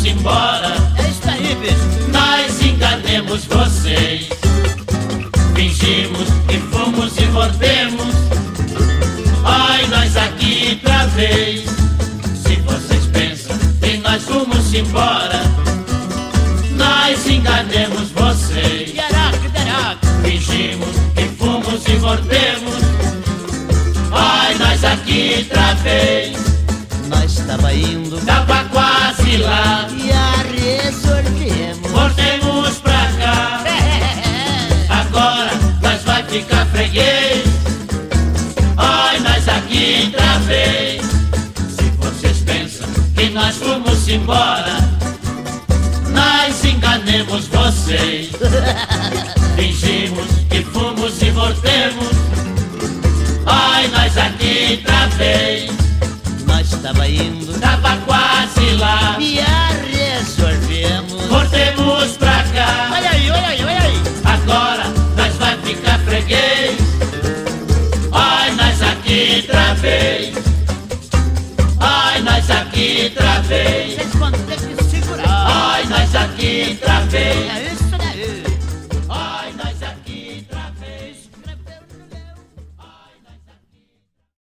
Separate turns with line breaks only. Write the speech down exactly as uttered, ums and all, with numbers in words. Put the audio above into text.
embora.
É isso aí, bicho.
Nós enganemos vocês. Fingimos e fomos e voltemos. Ai, nós aqui outra vez. Se vocês pensam que nós fomos embora, nós enganemos vocês.
Caraca, caraca.
Fingimos e fomos e voltemos. Ai, nós aqui outra vez.
Nós tava indo,
Tava quase lá,
e a resolvemos.
voltemos pra cá. Agora nós vai ficar freguês. Ai, nós aqui outra vez. Se vocês pensam que nós fomos embora, nós enganemos vocês. Fingimos que fomos e voltemos. Ai, nós aqui outra vez.
Nós tava indo,
Tava quase